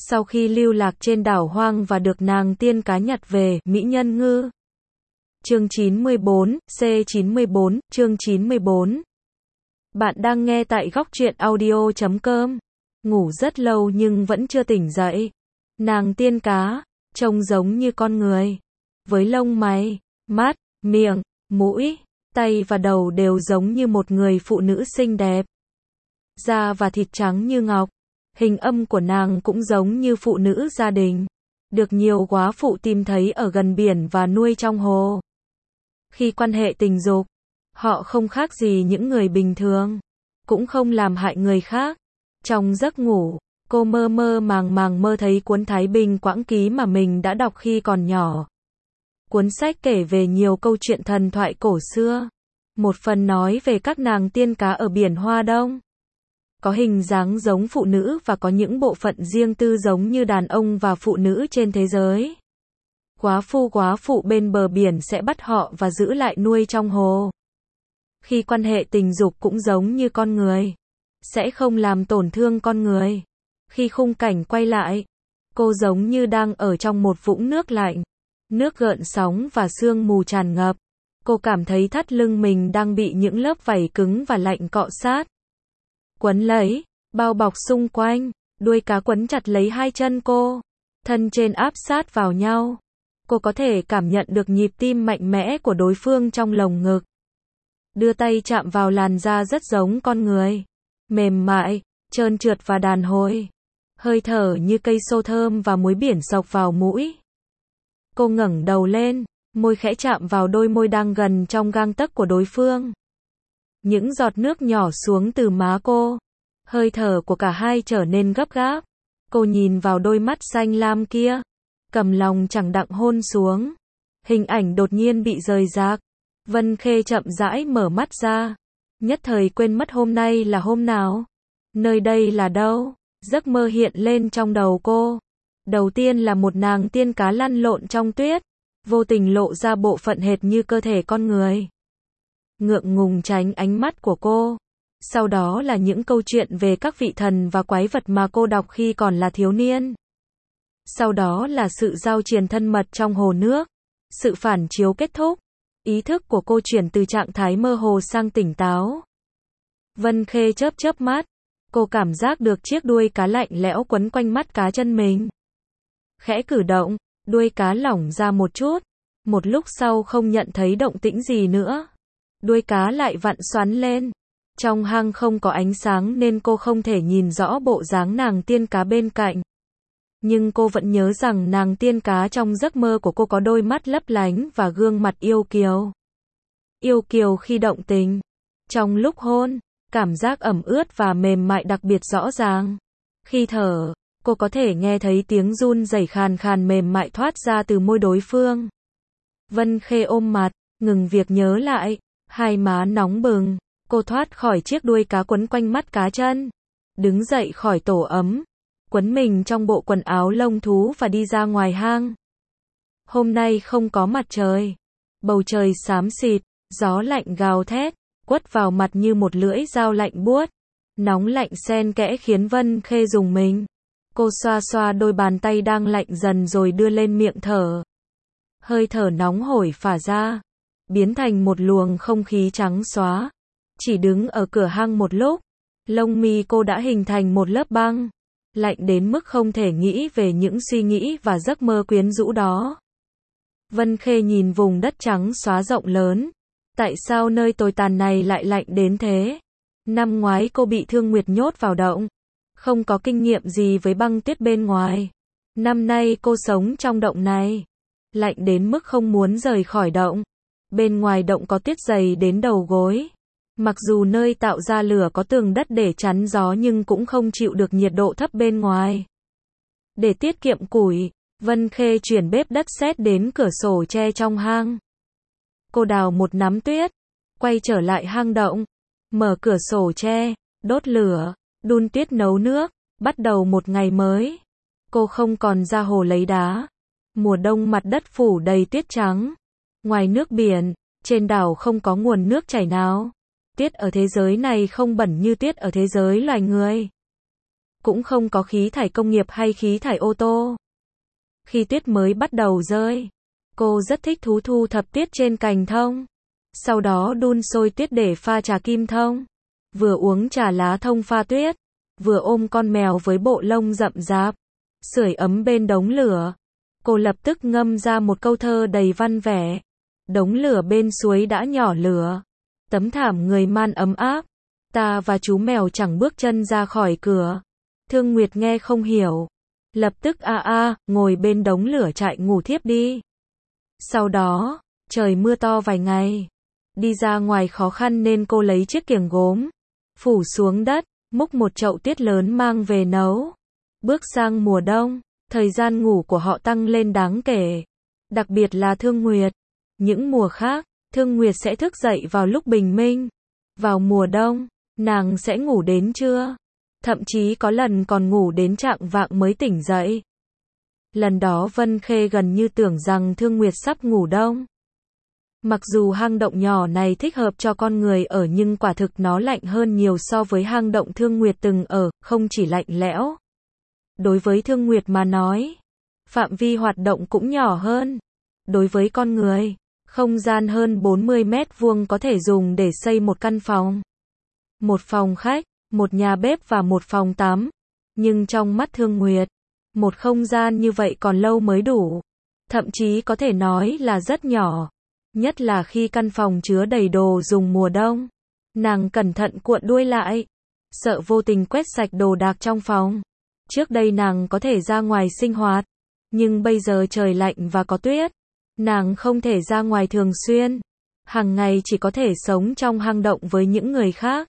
Sau khi lưu lạc trên đảo hoang và được nàng tiên cá nhặt về, mỹ nhân ngư. Chương 94, C94, chương 94. Bạn đang nghe tại góc truyện audio.com. Ngủ rất lâu nhưng vẫn chưa tỉnh dậy. Nàng tiên cá, trông giống như con người. Với lông mày, mắt, miệng, mũi, tay và đầu đều giống như một người phụ nữ xinh đẹp. Da và thịt trắng như ngọc. Hình âm của nàng cũng giống như phụ nữ gia đình. Được nhiều góa phụ tìm thấy ở gần biển và nuôi trong hồ. Khi quan hệ tình dục, họ không khác gì những người bình thường. Cũng không làm hại người khác. Trong giấc ngủ, cô mơ mơ màng mơ thấy cuốn Thái Bình Quãng Ký mà mình đã đọc khi còn nhỏ. Cuốn sách kể về nhiều câu chuyện thần thoại cổ xưa. Một phần nói về các nàng tiên cá ở biển Hoa Đông. Có hình dáng giống phụ nữ và có những bộ phận riêng tư giống như đàn ông và phụ nữ trên thế giới. Góa phụ bên bờ biển sẽ bắt họ và giữ lại nuôi trong hồ. Khi quan hệ tình dục cũng giống như con người. Sẽ không làm tổn thương con người. Khi khung cảnh quay lại, cô giống như đang ở trong một vũng nước lạnh. Nước gợn sóng và sương mù tràn ngập. Cô cảm thấy thắt lưng mình đang bị những lớp vảy cứng và lạnh cọ sát. Quấn lấy, bao bọc xung quanh, đuôi cá quấn chặt lấy hai chân cô. Thân trên áp sát vào nhau. Cô có thể cảm nhận được nhịp tim mạnh mẽ của đối phương trong lồng ngực. Đưa tay chạm vào làn da rất giống con người. Mềm mại, trơn trượt và đàn hồi. Hơi thở như cây xô thơm và muối biển xộc vào mũi. Cô ngẩng đầu lên, môi khẽ chạm vào đôi môi đang gần trong gang tấc của đối phương. Những giọt nước nhỏ xuống từ má cô. Hơi thở của cả hai trở nên gấp gáp. Cô nhìn vào đôi mắt xanh lam kia. Cầm lòng chẳng đặng hôn xuống. Hình ảnh đột nhiên bị rời rạc. Vân Khê chậm rãi mở mắt ra. Nhất thời quên mất hôm nay là hôm nào. Nơi đây là đâu? Giấc mơ hiện lên trong đầu cô. Đầu tiên là một nàng tiên cá lăn lộn trong tuyết. Vô tình lộ ra bộ phận hệt như cơ thể con người. Ngượng ngùng tránh ánh mắt của cô. Sau đó là những câu chuyện về các vị thần và quái vật mà cô đọc khi còn là thiếu niên. Sau đó là sự giao truyền thân mật trong hồ nước. Sự phản chiếu kết thúc. Ý thức của cô chuyển từ trạng thái mơ hồ sang tỉnh táo. Vân Khê chớp chớp mắt. Cô cảm giác được chiếc đuôi cá lạnh lẽo quấn quanh mắt cá chân mình. Khẽ cử động, đuôi cá lỏng ra một chút. Một lúc sau không nhận thấy động tĩnh gì nữa. Đuôi cá lại vặn xoắn lên. Trong hang không có ánh sáng nên cô không thể nhìn rõ bộ dáng nàng tiên cá bên cạnh. Nhưng cô vẫn nhớ rằng nàng tiên cá trong giấc mơ của cô có đôi mắt lấp lánh và gương mặt yêu kiều. Yêu kiều khi động tình. Trong lúc hôn, cảm giác ẩm ướt và mềm mại đặc biệt rõ ràng. Khi thở, cô có thể nghe thấy tiếng run rẩy khàn khàn mềm mại thoát ra từ môi đối phương. Vân Khê ôm mặt, ngừng việc nhớ lại. Hai má nóng bừng. Cô thoát khỏi chiếc đuôi cá quấn quanh mắt cá chân. Đứng dậy khỏi tổ ấm. Quấn mình trong bộ quần áo lông thú và đi ra ngoài hang. Hôm nay không có mặt trời. Bầu trời xám xịt, gió lạnh gào thét, quất vào mặt như một lưỡi dao lạnh buốt. Nóng lạnh xen kẽ khiến Vân Khê rùng mình. Cô xoa xoa đôi bàn tay đang lạnh dần rồi đưa lên miệng thở. Hơi thở nóng hổi phả ra. Biến thành một luồng không khí trắng xóa. Chỉ đứng ở cửa hang một lúc. Lông mi cô đã hình thành một lớp băng. Lạnh đến mức không thể nghĩ về những suy nghĩ và giấc mơ quyến rũ đó. Vân Khê nhìn vùng đất trắng xóa rộng lớn. Tại sao nơi tồi tàn này lại lạnh đến thế? Năm ngoái cô bị thương nguyệt nhốt vào động. Không có kinh nghiệm gì với băng tuyết bên ngoài. Năm nay cô sống trong động này. Lạnh đến mức không muốn rời khỏi động. Bên ngoài động có tuyết dày đến đầu gối. Mặc dù nơi tạo ra lửa có tường đất để chắn gió nhưng cũng không chịu được nhiệt độ thấp bên ngoài. Để tiết kiệm củi, Vân Khê chuyển bếp đất sét đến cửa sổ tre trong hang. Cô đào một nắm tuyết, quay trở lại hang động, mở cửa sổ tre, đốt lửa, đun tuyết nấu nước, bắt đầu một ngày mới. Cô không còn ra hồ lấy đá. Mùa đông mặt đất phủ đầy tuyết trắng. Ngoài nước biển, trên đảo không có nguồn nước chảy nào. Tuyết ở thế giới này không bẩn như tuyết ở thế giới loài người. cũng không có khí thải công nghiệp hay khí thải ô tô. Khi tuyết mới bắt đầu rơi, cô rất thích thú thu thập tuyết trên cành thông. Sau đó đun sôi tuyết để pha trà kim thông. Vừa uống trà lá thông pha tuyết, vừa ôm con mèo với bộ lông rậm rạp, sưởi ấm bên đống lửa. Cô lập tức ngâm ra một câu thơ đầy văn vẻ. Đống lửa bên suối đã nhỏ lửa, tấm thảm người man ấm áp, ta và chú mèo chẳng bước chân ra khỏi cửa. Thương Nguyệt nghe không hiểu, lập tức ngồi bên đống lửa trại ngủ thiếp đi. Sau đó, trời mưa to vài ngày, đi ra ngoài khó khăn nên cô lấy chiếc kiềng gốm, phủ xuống đất, múc một chậu tuyết lớn mang về nấu. Bước sang mùa đông, thời gian ngủ của họ tăng lên đáng kể, đặc biệt là Thương Nguyệt. Những mùa khác, Thương Nguyệt sẽ thức dậy vào lúc bình minh. Vào mùa đông, nàng sẽ ngủ đến trưa, thậm chí có lần còn ngủ đến chạng vạng mới tỉnh dậy. Lần đó Vân Khê gần như tưởng rằng Thương Nguyệt sắp ngủ đông. Mặc dù hang động nhỏ này thích hợp cho con người ở nhưng quả thực nó lạnh hơn nhiều so với hang động Thương Nguyệt từng ở, không chỉ lạnh lẽo. Đối với Thương Nguyệt mà nói, phạm vi hoạt động cũng nhỏ hơn. Đối với con người, không gian hơn 40 mét vuông có thể dùng để xây một căn phòng. Một phòng khách, một nhà bếp và một phòng tắm. Nhưng trong mắt Thương Nguyệt, một không gian như vậy còn lâu mới đủ. Thậm chí có thể nói là rất nhỏ. Nhất là khi căn phòng chứa đầy đồ dùng mùa đông. Nàng cẩn thận cuộn đuôi lại, sợ vô tình quét sạch đồ đạc trong phòng. Trước đây nàng có thể ra ngoài sinh hoạt, nhưng bây giờ trời lạnh và có tuyết. Nàng không thể ra ngoài thường xuyên. Hàng ngày chỉ có thể sống trong hang động với những người khác.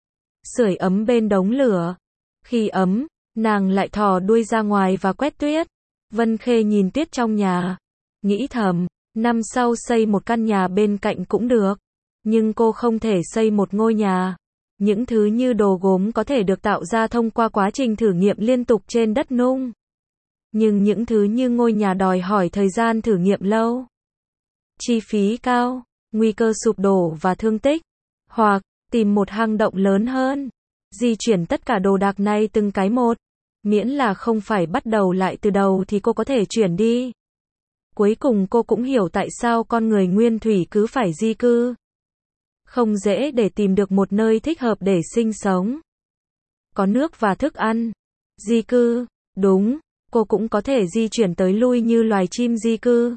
Sưởi ấm bên đống lửa. Khi ấm, nàng lại thò đuôi ra ngoài và quét tuyết. Vân Khê nhìn tuyết trong nhà, nghĩ thầm, năm sau xây một căn nhà bên cạnh cũng được. Nhưng cô không thể xây một ngôi nhà. Những thứ như đồ gốm có thể được tạo ra thông qua quá trình thử nghiệm liên tục trên đất nung. Nhưng những thứ như ngôi nhà đòi hỏi thời gian thử nghiệm lâu, chi phí cao, nguy cơ sụp đổ và thương tích. Hoặc, tìm một hang động lớn hơn, di chuyển tất cả đồ đạc này từng cái một. Miễn là không phải bắt đầu lại từ đầu thì cô có thể chuyển đi. Cuối cùng cô cũng hiểu tại sao con người nguyên thủy cứ phải di cư. Không dễ để tìm được một nơi thích hợp để sinh sống. Có nước và thức ăn. Di cư, đúng, cô cũng có thể di chuyển tới lui như loài chim di cư.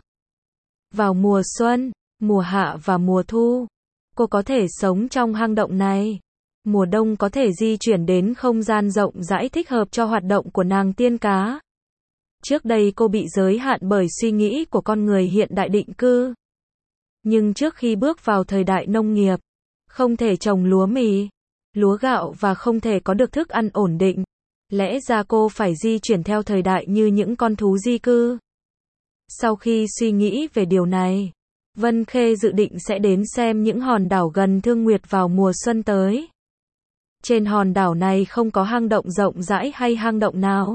Vào mùa xuân, mùa hạ và mùa thu, cô có thể sống trong hang động này. Mùa đông có thể di chuyển đến không gian rộng rãi thích hợp cho hoạt động của nàng tiên cá. Trước đây cô bị giới hạn bởi suy nghĩ của con người hiện đại định cư. Nhưng trước khi bước vào thời đại nông nghiệp, không thể trồng lúa mì, lúa gạo và không thể có được thức ăn ổn định. Lẽ ra cô phải di chuyển theo thời đại như những con thú di cư. Sau khi suy nghĩ về điều này, Vân Khê dự định sẽ đến xem những hòn đảo gần Thương Nguyệt vào mùa xuân tới. Trên hòn đảo này không có hang động rộng rãi hay hang động nào.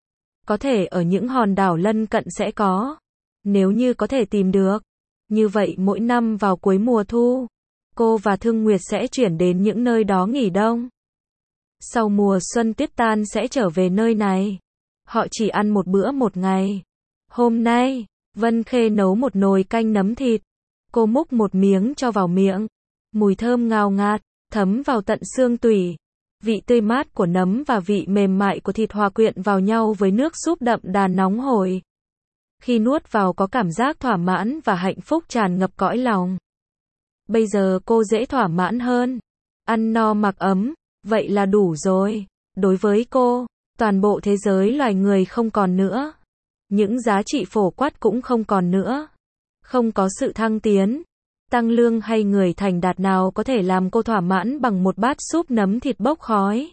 Có thể ở những hòn đảo lân cận sẽ có. Nếu như có thể tìm được. Như vậy mỗi năm vào cuối mùa thu, cô và Thương Nguyệt sẽ chuyển đến những nơi đó nghỉ đông. Sau mùa xuân tuyết tan sẽ trở về nơi này. Họ chỉ ăn một bữa một ngày. Hôm nay, Vân Khê nấu một nồi canh nấm thịt. Cô múc một miếng cho vào miệng. Mùi thơm ngào ngạt, thấm vào tận xương tủy. Vị tươi mát của nấm và vị mềm mại của thịt hòa quyện vào nhau với nước súp đậm đà nóng hổi. Khi nuốt vào có cảm giác thỏa mãn và hạnh phúc tràn ngập cõi lòng. Bây giờ cô dễ thỏa mãn hơn. Ăn no mặc ấm, vậy là đủ rồi. Đối với cô, toàn bộ thế giới loài người không còn nữa. Những giá trị phổ quát cũng không còn nữa. Không có sự thăng tiến, tăng lương hay người thành đạt nào có thể làm cô thỏa mãn bằng một bát súp nấm thịt bốc khói.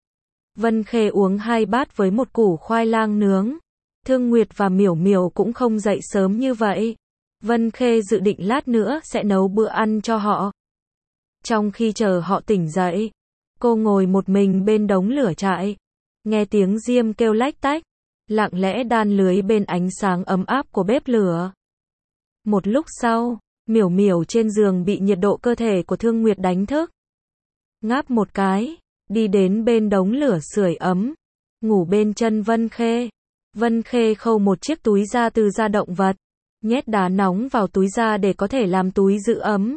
Vân Khê uống 2 bát với một củ khoai lang nướng. Thương Nguyệt và Miểu Miểu cũng không dậy sớm như vậy. Vân Khê dự định lát nữa sẽ nấu bữa ăn cho họ. Trong khi chờ họ tỉnh dậy, cô ngồi một mình bên đống lửa trại. Nghe tiếng diêm kêu lách tách, lặng lẽ đan lưới bên ánh sáng ấm áp của bếp lửa. Một lúc sau, Miểu Miểu trên giường bị nhiệt độ cơ thể của Thương Nguyệt đánh thức. Ngáp một cái, đi đến bên đống lửa sưởi ấm. ngủ bên chân Vân Khê. Vân Khê khâu một chiếc túi da từ da động vật, nhét đá nóng vào túi da để có thể làm túi giữ ấm.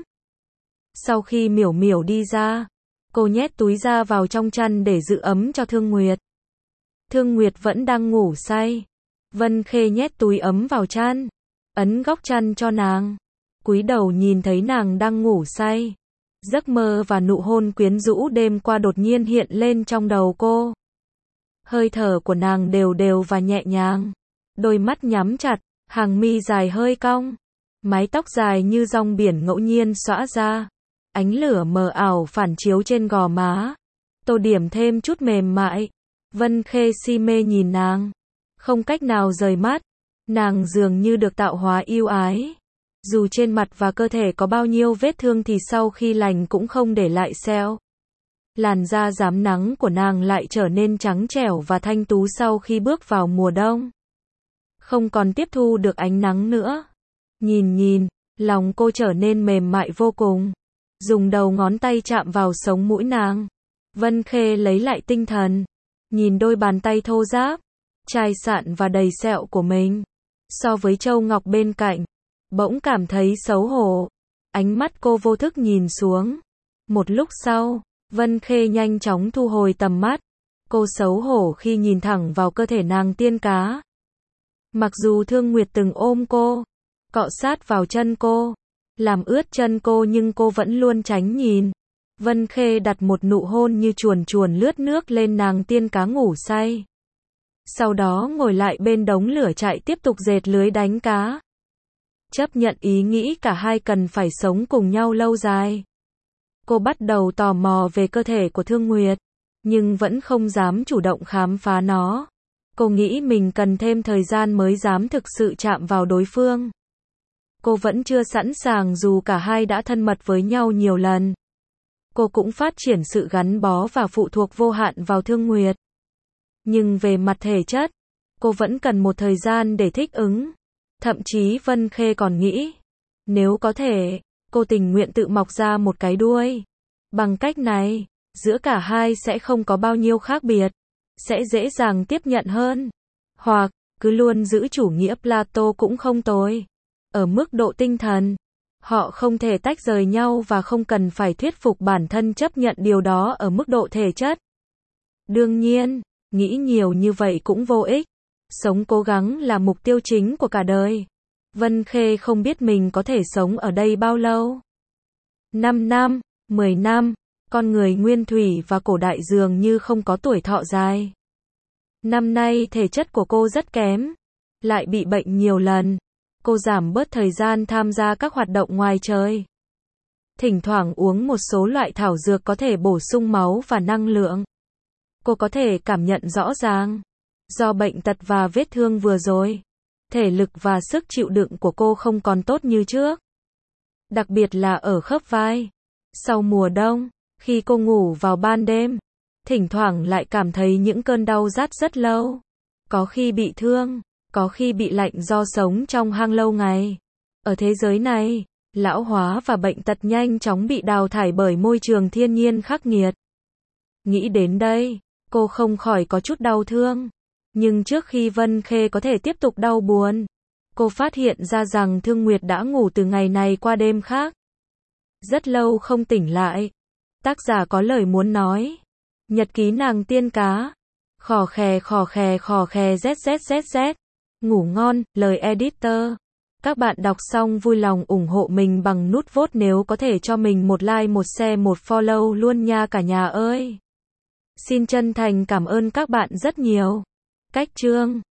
Sau khi Miểu Miểu đi ra, cô nhét túi da vào trong chăn để giữ ấm cho Thương Nguyệt. Thương Nguyệt vẫn đang ngủ say. Vân Khê nhét túi ấm vào chăn, ấn góc chăn cho nàng. Cúi đầu nhìn thấy nàng đang ngủ say. Giấc mơ và nụ hôn quyến rũ đêm qua đột nhiên hiện lên trong đầu cô. Hơi thở của nàng đều đều và nhẹ nhàng. Đôi mắt nhắm chặt, hàng mi dài hơi cong. Mái tóc dài như dòng biển ngẫu nhiên xõa ra. Ánh lửa mờ ảo phản chiếu trên gò má. Tô điểm thêm chút mềm mại. Vân Khê si mê nhìn nàng. Không cách nào rời mắt. Nàng dường như được tạo hóa yêu ái. Dù trên mặt và cơ thể có bao nhiêu vết thương thì sau khi lành cũng không để lại sẹo. Làn da rám nắng của nàng lại trở nên trắng trẻo và thanh tú sau khi bước vào mùa đông. Không còn tiếp thu được ánh nắng nữa. Nhìn, lòng cô trở nên mềm mại vô cùng. Dùng đầu ngón tay chạm vào sống mũi nàng. Vân Khê lấy lại tinh thần. Nhìn đôi bàn tay thô ráp, chai sạn và đầy sẹo của mình. So với châu ngọc bên cạnh, bỗng cảm thấy xấu hổ. Ánh mắt cô vô thức nhìn xuống. Một lúc sau, Vân Khê nhanh chóng thu hồi tầm mắt. Cô xấu hổ khi nhìn thẳng vào cơ thể nàng tiên cá. Mặc dù Thương Nguyệt từng ôm cô, cọ sát vào chân cô, làm ướt chân cô nhưng cô vẫn luôn tránh nhìn. Vân Khê đặt một nụ hôn như chuồn chuồn lướt nước lên nàng tiên cá ngủ say. Sau đó ngồi lại bên đống lửa trại tiếp tục dệt lưới đánh cá. Chấp nhận ý nghĩ cả hai cần phải sống cùng nhau lâu dài. Cô bắt đầu tò mò về cơ thể của Thương Nguyệt, nhưng vẫn không dám chủ động khám phá nó. Cô nghĩ mình cần thêm thời gian mới dám thực sự chạm vào đối phương. Cô vẫn chưa sẵn sàng dù cả hai đã thân mật với nhau nhiều lần. Cô cũng phát triển sự gắn bó và phụ thuộc vô hạn vào Thương Nguyệt. Nhưng về mặt thể chất, cô vẫn cần một thời gian để thích ứng. Thậm chí Vân Khê còn nghĩ, nếu có thể, cô tình nguyện tự mọc ra một cái đuôi. Bằng cách này, giữa cả hai sẽ không có bao nhiêu khác biệt, sẽ dễ dàng tiếp nhận hơn. Hoặc, cứ luôn giữ chủ nghĩa Plato cũng không tồi. Ở mức độ tinh thần, họ không thể tách rời nhau và không cần phải thuyết phục bản thân chấp nhận điều đó ở mức độ thể chất. Đương nhiên, nghĩ nhiều như vậy cũng vô ích. Sống cố gắng là mục tiêu chính của cả đời. Vân Khê không biết mình có thể sống ở đây bao lâu. 5 năm, 10 năm, con người nguyên thủy và cổ đại dường như không có tuổi thọ dài. Năm nay thể chất của cô rất kém, lại bị bệnh nhiều lần. Cô giảm bớt thời gian tham gia các hoạt động ngoài trời. Thỉnh thoảng uống một số loại thảo dược có thể bổ sung máu và năng lượng. Cô có thể cảm nhận rõ ràng. Do bệnh tật và vết thương vừa rồi, thể lực và sức chịu đựng của cô không còn tốt như trước. Đặc biệt là ở khớp vai. Sau mùa đông, khi cô ngủ vào ban đêm, thỉnh thoảng lại cảm thấy những cơn đau rát rất lâu. Có khi bị thương, có khi bị lạnh do sống trong hang lâu ngày. Ở thế giới này, lão hóa và bệnh tật nhanh chóng bị đào thải bởi môi trường thiên nhiên khắc nghiệt. Nghĩ đến đây, cô không khỏi có chút đau thương. Nhưng trước khi Vân Khê có thể tiếp tục đau buồn, cô phát hiện ra rằng Thương Nguyệt đã ngủ từ ngày này qua đêm khác. Rất lâu không tỉnh lại. Tác giả có lời muốn nói. Nhật ký nàng tiên cá. Khò khè ZZZZ. Ngủ ngon, lời editor. Các bạn đọc xong vui lòng ủng hộ mình bằng nút vote nếu có thể cho mình một like, một share, một follow luôn nha cả nhà ơi. Xin chân thành cảm ơn các bạn rất nhiều. Cách chương